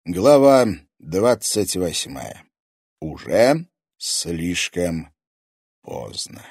Глава 28. Уже слишком поздно.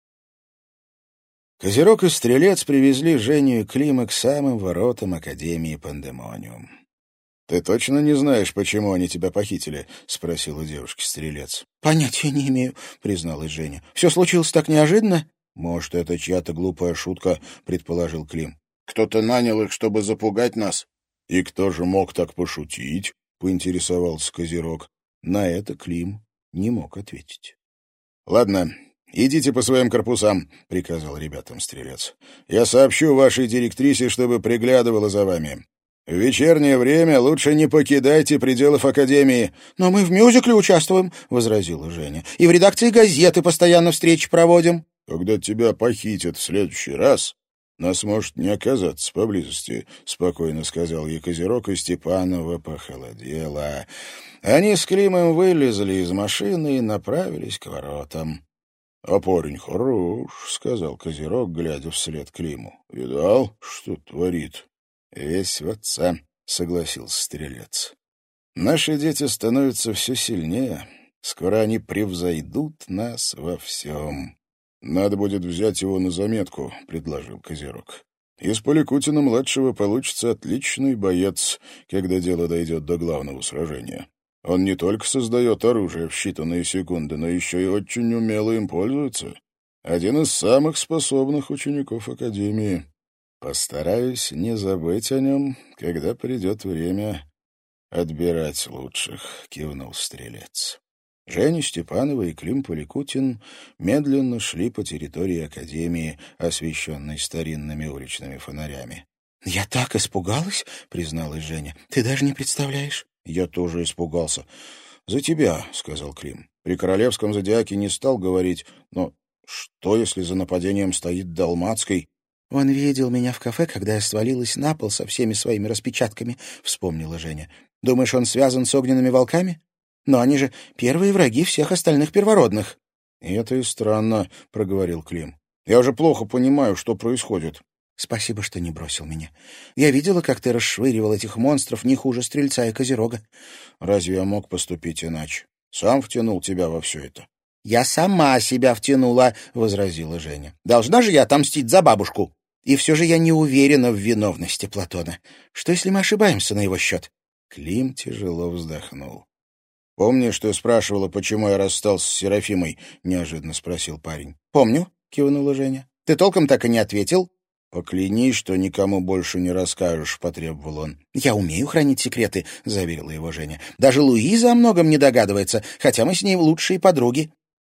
Козерог и Стрелец привезли Женю и Клима к самым воротам Академии Пандемониум. «Ты точно не знаешь, почему они тебя похитили?» — спросил у девушки Стрелец. «Понятия не имею», — призналась Женя. «Все случилось так неожиданно». «Может, это чья-то глупая шутка», — предположил Клим. «Кто-то нанял их, чтобы запугать нас?» «И кто же мог так пошутить?» — поинтересовался Козерог. На это Клим не мог ответить. «Ладно, идите по своим корпусам», — приказал ребятам Стрелец. «Я сообщу вашей директрисе, чтобы приглядывала за вами. В вечернее время лучше не покидайте пределов Академии». «Но мы в мюзикле участвуем», — возразила Женя. «И в редакции газеты постоянно встречи проводим». «Когда тебя похитят в следующий раз, нас может не оказаться поблизости», — спокойно сказал ей Козерог, и Степанова похолодела. Они с Климом вылезли из машины и направились к воротам. — А парень хорош, — сказал Козерог, глядя вслед Климу. — Видал, что творит? — Весь в отца, — согласился Стрелец. — Наши дети становятся все сильнее. Скоро они превзойдут нас во всем. — Надо будет взять его на заметку, — предложил Козерог. — Из Поликутина-младшего получится отличный боец, когда дело дойдет до главного сражения. Он не только создает оружие в считанные секунды, но еще и очень умело им пользуется. Один из самых способных учеников Академии. Постараюсь не забыть о нем, когда придет время отбирать лучших, — кивнул Стрелец. Женя Степанова и Клим Поликутин медленно шли по территории Академии, освещенной старинными уличными фонарями. — Я так испугалась, — призналась Женя. — Ты даже не представляешь. — Я тоже испугался. — За тебя, — сказал Клим. При королевском зодиаке не стал говорить, но что, если за нападением стоит Далмацкий? — Он видел меня в кафе, когда я свалилась на пол со всеми своими распечатками, — вспомнила Женя. — Думаешь, он связан с огненными волками? Но они же первые враги всех остальных первородных. — Это и странно, — проговорил Клим. — Я уже плохо понимаю, что происходит. — Спасибо, что не бросил меня. Я видела, как ты расшвыривал этих монстров не хуже Стрельца и Козерога. — Разве я мог поступить иначе? Сам втянул тебя во все это. — Я сама себя втянула, — возразила Женя. — Должна же я отомстить за бабушку. И все же я не уверена в виновности Платона. Что, если мы ошибаемся на его счет? Клим тяжело вздохнул. — Помнишь, ты спрашивала, почему я расстался с Серафимой? — неожиданно спросил парень. — Помню, — кивнула Женя. — Ты толком так и не ответил. — Поклянись, что никому больше не расскажешь, — потребовал он. — Я умею хранить секреты, — заверила его Женя. — Даже Луиза о многом не догадывается, хотя мы с ней лучшие подруги.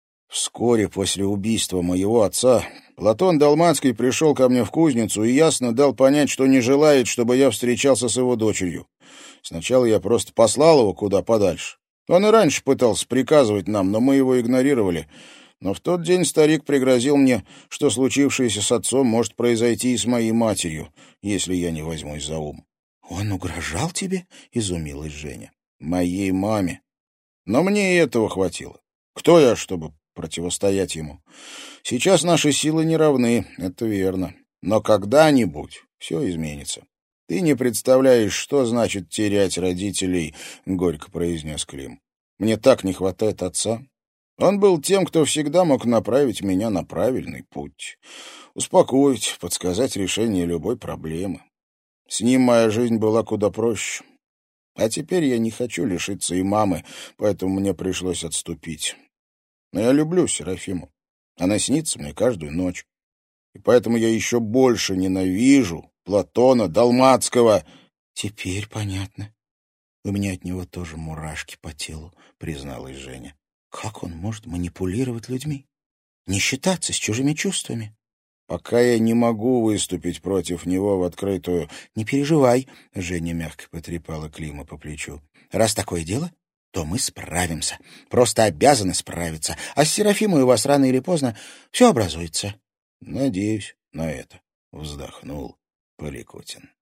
Вскоре после убийства моего отца Платон Далмацкий пришел ко мне в кузницу и ясно дал понять, что не желает, чтобы я встречался с его дочерью. Сначала я просто послал его куда подальше. Он и раньше пытался приказывать нам, но мы его игнорировали. Но в тот день старик пригрозил мне, что случившееся с отцом может произойти и с моей матерью, если я не возьмусь за ум. — Он угрожал тебе? — изумилась Женя. — Моей маме. Но мне и этого хватило. Кто я, чтобы противостоять ему? Сейчас наши силы не равны, это верно. Но когда-нибудь все изменится. Ты не представляешь, что значит терять родителей, — горько произнес Клим. Мне так не хватает отца. Он был тем, кто всегда мог направить меня на правильный путь. Успокоить, подсказать решение любой проблемы. С ним моя жизнь была куда проще. А теперь я не хочу лишиться и мамы, поэтому мне пришлось отступить. Но я люблю Серафиму. Она снится мне каждую ночь. И поэтому я еще больше ненавижу Платона Далмацкого. — Теперь понятно. У меня от него тоже мурашки по телу, — призналась Женя. Как он может манипулировать людьми? Не считаться с чужими чувствами? Пока я не могу выступить против него в открытую... — Не переживай, — Женя мягко потрепала Клима по плечу. — Раз такое дело, то мы справимся. Просто обязаны справиться. А с Серафимой у вас рано или поздно все образуется. — Надеюсь на это, — вздохнул Поликутин.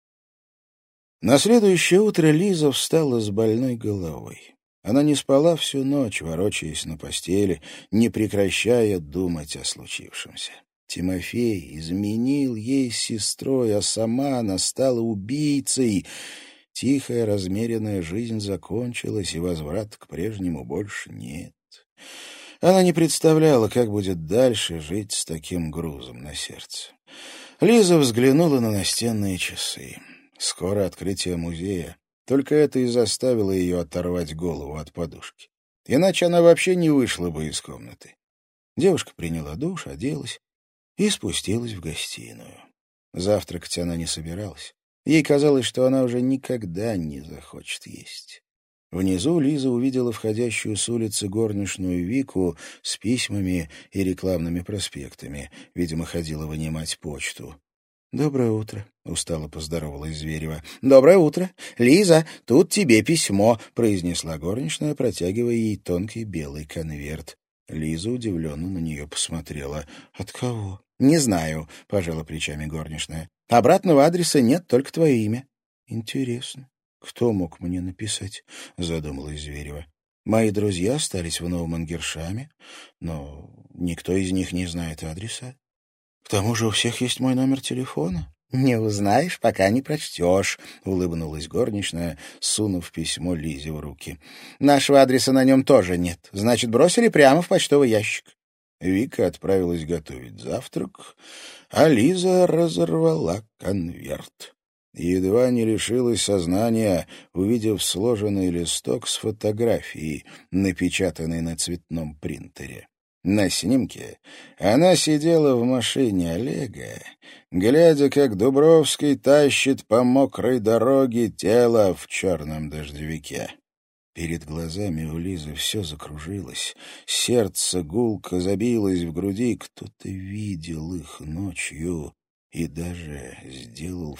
На следующее утро Лиза встала с больной головой. Она не спала всю ночь, ворочаясь на постели, не прекращая думать о случившемся. Тимофей изменил ей с сестрой, а сама она стала убийцей. Тихая, размеренная жизнь закончилась, и возврата к прежнему больше нет. Она не представляла, как будет дальше жить с таким грузом на сердце. Лиза взглянула на настенные часы. Скоро открытие музея. Только это и заставило ее оторвать голову от подушки. Иначе она вообще не вышла бы из комнаты. Девушка приняла душ, оделась и спустилась в гостиную. Завтракать она не собиралась. Ей казалось, что она уже никогда не захочет есть. Внизу Лиза увидела входящую с улицы горничную Вику с письмами и рекламными проспектами. Видимо, ходила вынимать почту. «Доброе утро», — устало поздоровалась Зверева. «Доброе утро. Лиза, тут тебе письмо», — произнесла горничная, протягивая ей тонкий белый конверт. Лиза удивленно на нее посмотрела. «От кого?» «Не знаю», — пожала плечами горничная. «Обратного адреса нет, только твое имя». «Интересно, кто мог мне написать?» — задумалась Зверева. «Мои друзья остались в Новом Ангершаме, но никто из них не знает адреса. К тому же у всех есть мой номер телефона». «Не узнаешь, пока не прочтешь», — улыбнулась горничная, сунув письмо Лизе в руки. «Нашего адреса на нем тоже нет. Значит, бросили прямо в почтовый ящик». Вика отправилась готовить завтрак, а Лиза разорвала конверт. Едва не лишилась сознания, увидев сложенный листок с фотографией, напечатанной на цветном принтере. На снимке она сидела в машине Олега, глядя, как Дубровский тащит по мокрой дороге тело в черном дождевике. Перед глазами у Лизы все закружилось, сердце гулко забилось в груди. Кто-то видел их ночью и даже сделал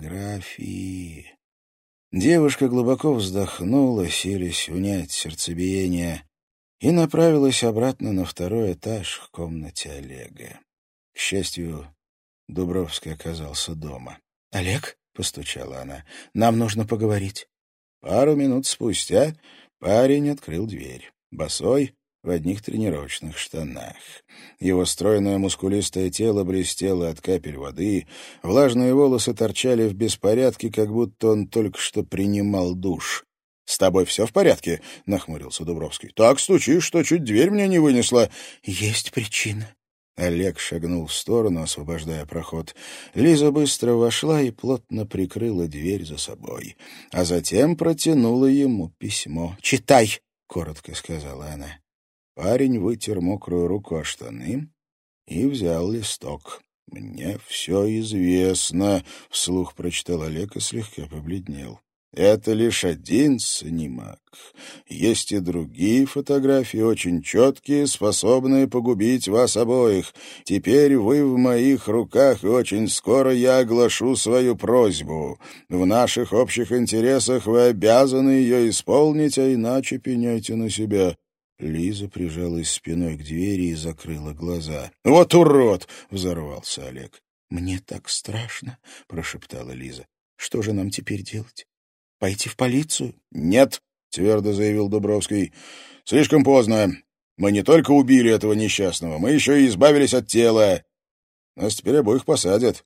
фотографии. Девушка глубоко вздохнула, силясь унять сердцебиение, и направилась обратно на второй этаж к комнате Олега. К счастью, Дубровский оказался дома. «Олег?» — постучала она. «Нам нужно поговорить». Пару минут спустя парень открыл дверь. Босой, в одних тренировочных штанах. Его стройное мускулистое тело блестело от капель воды, влажные волосы торчали в беспорядке, как будто он только что принимал душ. «С тобой все в порядке?» — нахмурился Дубровский. «Так стучишь, что чуть дверь мне не вынесла». «Есть причина». Олег шагнул в сторону, освобождая проход. Лиза быстро вошла и плотно прикрыла дверь за собой, а затем протянула ему письмо. «Читай!» — коротко сказала она. Парень вытер мокрую руку о штаны и взял листок. «Мне все известно», — вслух прочитал Олег и слегка побледнел. «Это лишь один снимок. Есть и другие фотографии, очень четкие, способные погубить вас обоих. Теперь вы в моих руках, и очень скоро я оглашу свою просьбу. В наших общих интересах вы обязаны ее исполнить, а иначе пеняйте на себя». Лиза прижалась спиной к двери и закрыла глаза. «Вот урод!» — взорвался Олег. «Мне так страшно», — прошептала Лиза. «Что же нам теперь делать? Пойти в полицию?» «Нет», — твердо заявил Дубровский. «Слишком поздно. Мы не только убили этого несчастного, мы еще и избавились от тела. Нас теперь обоих посадят».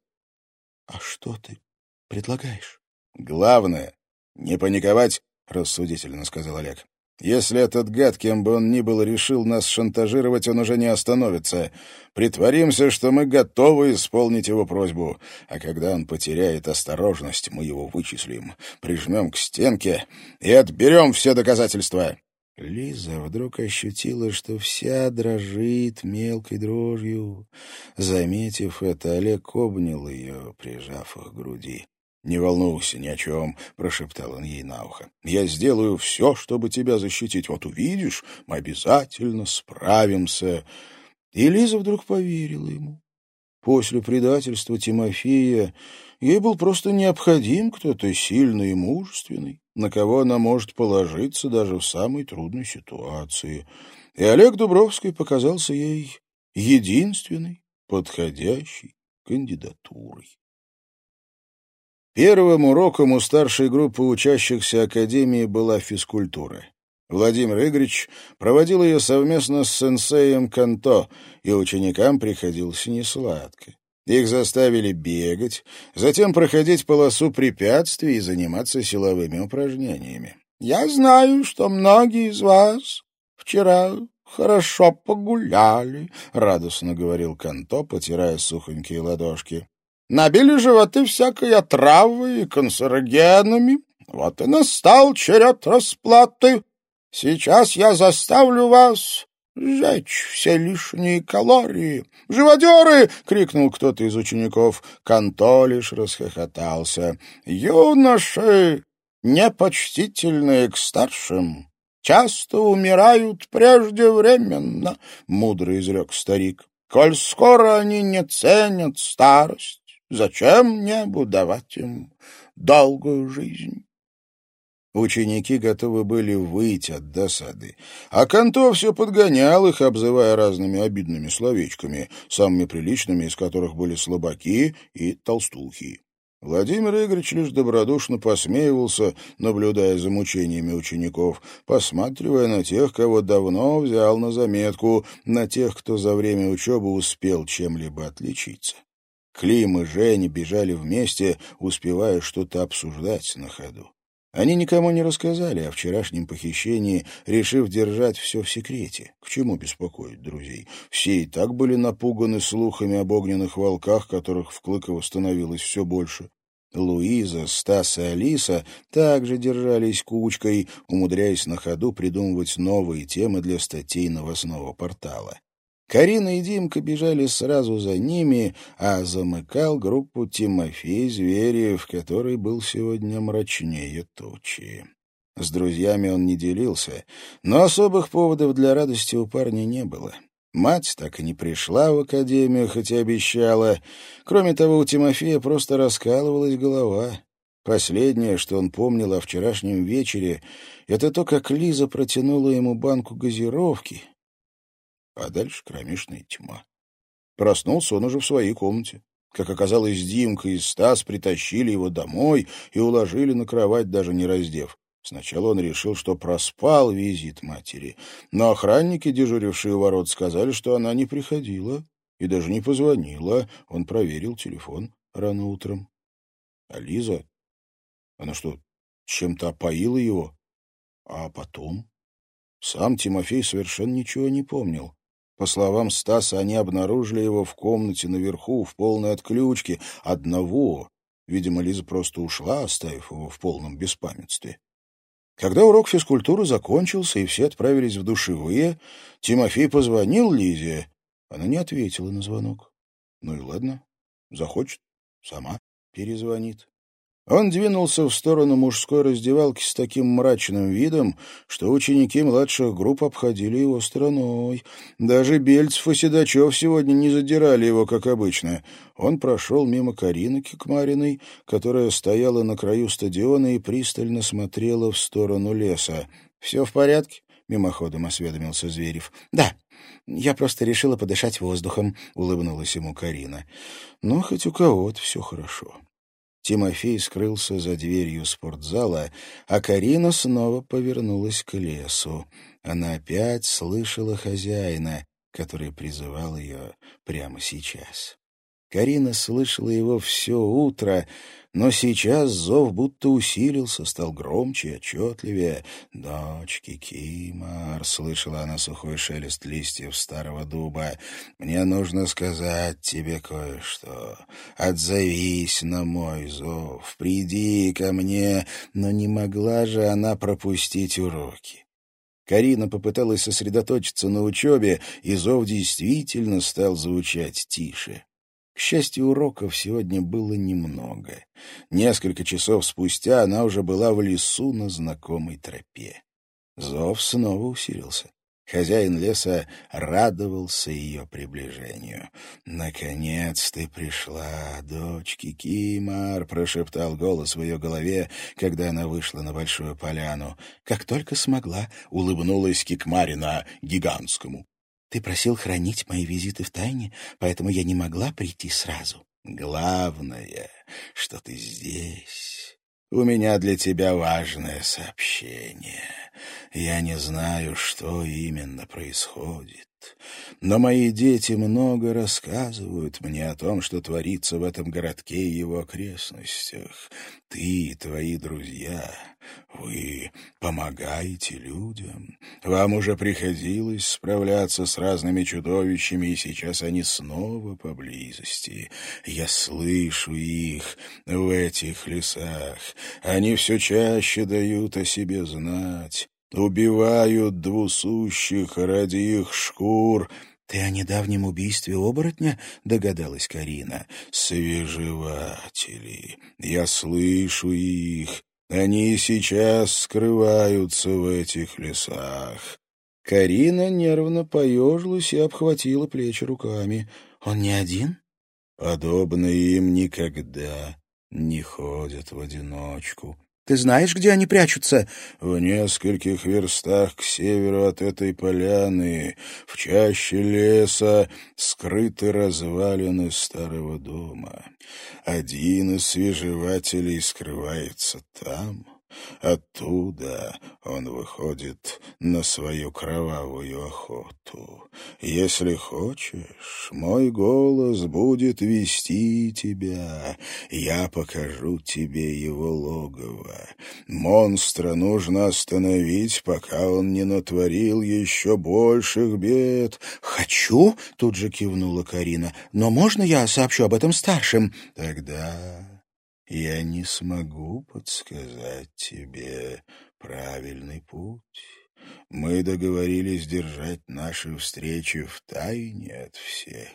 «А что ты предлагаешь?» «Главное — не паниковать», — рассудительно сказал Олег. «Если этот гад, кем бы он ни был, решил нас шантажировать, он уже не остановится. Притворимся, что мы готовы исполнить его просьбу. А когда он потеряет осторожность, мы его вычислим, прижмем к стенке и отберем все доказательства». Лиза вдруг ощутила, что вся дрожит мелкой дрожью. Заметив это, Олег обнял ее, прижав их к груди. «Не волнуйся ни о чем», — прошептал он ей на ухо. «Я сделаю все, чтобы тебя защитить. Вот увидишь, мы обязательно справимся». И Лиза вдруг поверила ему. После предательства Тимофея ей был просто необходим кто-то сильный и мужественный, на кого она может положиться даже в самой трудной ситуации. И Олег Дубровский показался ей единственной подходящей кандидатурой. Первым уроком у старшей группы учащихся академии была физкультура. Владимир Игоревич проводил ее совместно с сенсеем Канто, и ученикам приходилось несладко. Их заставили бегать, затем проходить полосу препятствий и заниматься силовыми упражнениями. «Я знаю, что многие из вас вчера хорошо погуляли», — радостно говорил Канто, потирая сухонькие ладошки. «Набили животы всякой отравой и канцерогенами. Вот и настал черед расплаты. Сейчас я заставлю вас сжечь все лишние калории. «Живодеры!» — крикнул кто-то из учеников. Канто лишь расхохотался. «Юноши, непочтительные к старшим, часто умирают преждевременно», — мудро изрек старик. «Коль скоро они не ценят старость, зачем небу давать им долгую жизнь?» Ученики готовы были выйти от досады, а Канто все подгонял их, обзывая разными обидными словечками, самыми приличными из которых были слабаки и толстухи. Владимир Игоревич лишь добродушно посмеивался, наблюдая за мучениями учеников, посматривая на тех, кого давно взял на заметку, на тех, кто за время учебы успел чем-либо отличиться. Клим и Женя бежали вместе, успевая что-то обсуждать на ходу. Они никому не рассказали о вчерашнем похищении, решив держать все в секрете. К чему беспокоить друзей? Все и так были напуганы слухами об огненных волках, которых в Клыково становилось все больше. Луиза, Стас и Алиса также держались кучкой, умудряясь на ходу придумывать новые темы для статей новостного портала. Карина и Димка бежали сразу за ними, а замыкал группу Тимофей Зверев, который был сегодня мрачнее тучи. С друзьями он не делился, но особых поводов для радости у парня не было. Мать так и не пришла в академию, хотя обещала. Кроме того, у Тимофея просто раскалывалась голова. Последнее, что он помнил о вчерашнем вечере, это то, как Лиза протянула ему банку газировки, а дальше кромешная тьма. Проснулся он уже в своей комнате. Как оказалось, Димка и Стас притащили его домой и уложили на кровать, даже не раздев. Сначала он решил, что проспал визит матери, но охранники, дежурившие у ворот, сказали, что она не приходила и даже не позвонила. Он проверил телефон рано утром. А Лиза, она что, чем-то опоила его? А потом? Сам Тимофей совершенно ничего не помнил. По словам Стаса, они обнаружили его в комнате наверху в полной отключке, одного. Видимо, Лиза просто ушла, оставив его в полном беспамятстве. Когда урок физкультуры закончился и все отправились в душевые, Тимофей позвонил Лизе. Она не ответила на звонок. Ну и ладно, захочет, сама перезвонит. Он двинулся в сторону мужской раздевалки с таким мрачным видом, что ученики младших групп обходили его стороной. Даже Бельцев и Седачев сегодня не задирали его, как обычно. Он прошел мимо Карины Кикмариной, которая стояла на краю стадиона и пристально смотрела в сторону леса. «Все в порядке?» — мимоходом осведомился Зверев. «Да, я просто решила подышать воздухом», — улыбнулась ему Карина. «Ну, хоть у кого-то все хорошо». Тимофей скрылся за дверью спортзала, а Карина снова повернулась к лесу. Она опять слышала хозяина, который призывал ее прямо сейчас. Карина слышала его все утро, но сейчас зов будто усилился, стал громче и отчетливее. «Дочки, Кимар», — слышала она сухой шелест листьев старого дуба, — «мне нужно сказать тебе кое-что. Отзовись на мой зов, приди ко мне». Но не могла же она пропустить уроки. Карина попыталась сосредоточиться на учебе, и зов действительно стал звучать тише. К счастью, уроков сегодня было немного. Несколько часов спустя она уже была в лесу на знакомой тропе. Зов снова усилился. Хозяин леса радовался ее приближению. «Наконец ты пришла, дочки Кимар», — прошептал голос в ее голове, когда она вышла на большую поляну. «Как только смогла», — улыбнулась Кикмарина гигантскому. «Ты просил хранить мои визиты в тайне, поэтому я не могла прийти сразу. Главное, что ты здесь. У меня для тебя важное сообщение». Я не знаю, что именно происходит. Но мои дети много рассказывают мне о том, что творится в этом городке и его окрестностях. Ты и твои друзья, вы помогаете людям. Вам уже приходилось справляться с разными чудовищами, и сейчас они снова поблизости. Я слышу их в этих лесах. Они все чаще дают о себе знать. Убивают двусущих ради их шкур. — Ты о недавнем убийстве оборотня? — догадалась Карина. — Свежеватели. Я слышу их. Они сейчас скрываются в этих лесах. Карина нервно поежилась и обхватила плечи руками. — Он не один? — Подобные им никогда не ходят в одиночку. Ты знаешь, где они прячутся? В нескольких верстах к северу от этой поляны, в чаще леса, скрыты развалины старого дома. Один из свежевателей скрывается там. Оттуда он выходит на свою кровавую охоту. Если хочешь, мой голос будет вести тебя. Я покажу тебе его логово. Монстра нужно остановить, пока он не натворил еще больших бед. «Хочу?» — тут же кивнула Карина. «Но можно я сообщу об этом старшим?» «Тогда я не смогу подсказать тебе правильный путь. Мы договорились держать наши встречи в тайне от всех.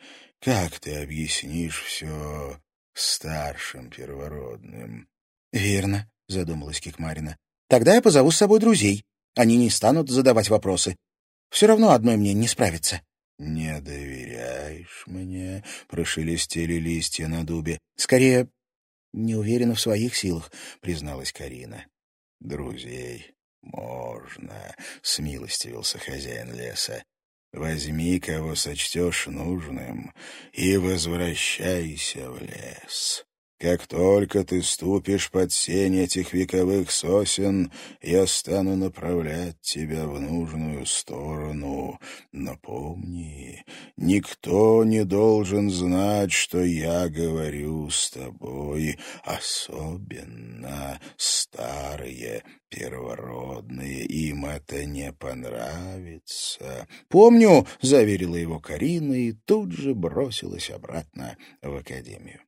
Как ты объяснишь все старшим первородным?» «Верно», — задумалась Кикмарина. «Тогда я позову с собой друзей. Они не станут задавать вопросы. Все равно одной мне не справиться». «Не доверяешь мне?» — прошелестели листья на дубе. «Скорее, не уверена в своих силах», — призналась Карина. «Друзей можно», — смилостивился хозяин леса. «Возьми, кого сочтешь нужным, и возвращайся в лес. Как только ты ступишь под сень этих вековых сосен, я стану направлять тебя в нужную сторону. Но помни, никто не должен знать, что я говорю с тобой, особенно старые первородные. Им это не понравится». «Помню», — заверила его Карина и тут же бросилась обратно в академию.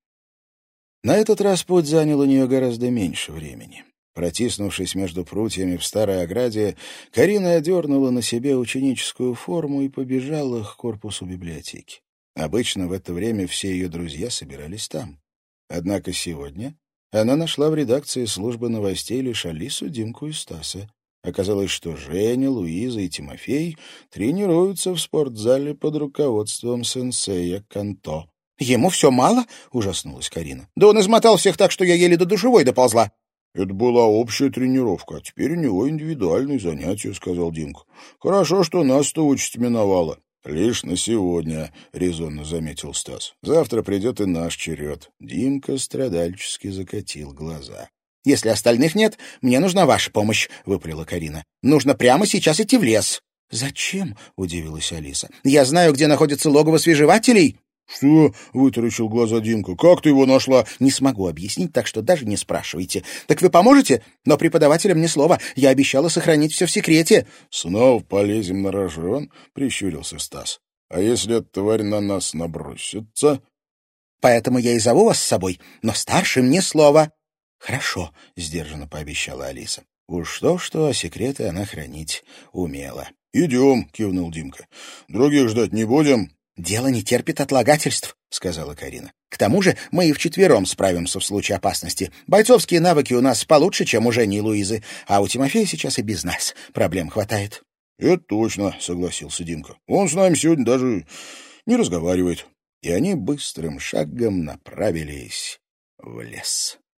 На этот раз путь занял у нее гораздо меньше времени. Протиснувшись между прутьями в старой ограде, Карина одернула на себе ученическую форму и побежала к корпусу библиотеки. Обычно в это время все ее друзья собирались там. Однако сегодня она нашла в редакции службы новостей лишь Алису, Димку и Стаса. Оказалось, что Женя, Луиза и Тимофей тренируются в спортзале под руководством сенсея Канто. «Ему все мало?» — ужаснулась Карина. «Да он измотал всех так, что я еле до душевой доползла». «Это была общая тренировка, а теперь у него индивидуальные занятия», — сказал Димка. «Хорошо, что нас-то участь миновала». «Лишь на сегодня», — резонно заметил Стас. «Завтра придет и наш черед». Димка страдальчески закатил глаза. «Если остальных нет, мне нужна ваша помощь», — выпалила Карина. «Нужно прямо сейчас идти в лес». «Зачем?» — удивилась Алиса. «Я знаю, где находится логово свежевателей». «Что?» — вытаращил глаза Димка. «Как ты его нашла?» «Не смогу объяснить, так что даже не спрашивайте. Так вы поможете? Но преподавателям ни слова. Я обещала сохранить все в секрете». «Снова полезем на рожон?» — прищурился Стас. «А если эта тварь на нас набросится?» «Поэтому я и зову вас с собой. Но старшим ни слова». «Хорошо», — сдержанно пообещала Алиса. Уж то-что, а секреты она хранить умела. «Идем», — кивнул Димка. «Других ждать не будем?» «Дело не терпит отлагательств», — сказала Карина. «К тому же мы и вчетвером справимся в случае опасности. Бойцовские навыки у нас получше, чем у Жени и Луизы, а у Тимофея сейчас и без нас проблем хватает». «Это точно», — согласился Димка. «Он с нами сегодня даже не разговаривает». И они быстрым шагом направились в лес.